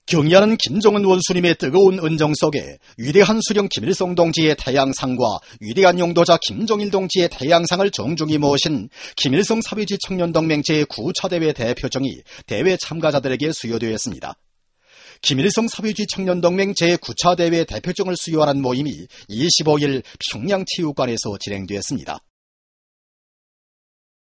경의하는 김정은 원수님의 뜨거운 은정 속에 위대한 수령 김일성 동지의 태양상과 위대한 용도자 김정일 동지의 태양상을 정중히 모신 김일성 사회주의 청년동맹 제9차 대회 대표정이 대회 참가자들에게 수여되었습니다. 김일성 사회주의 청년동맹 제9차 대회 대표정을 수여하는 모임이 25일 평양체육관에서 진행되었습니다.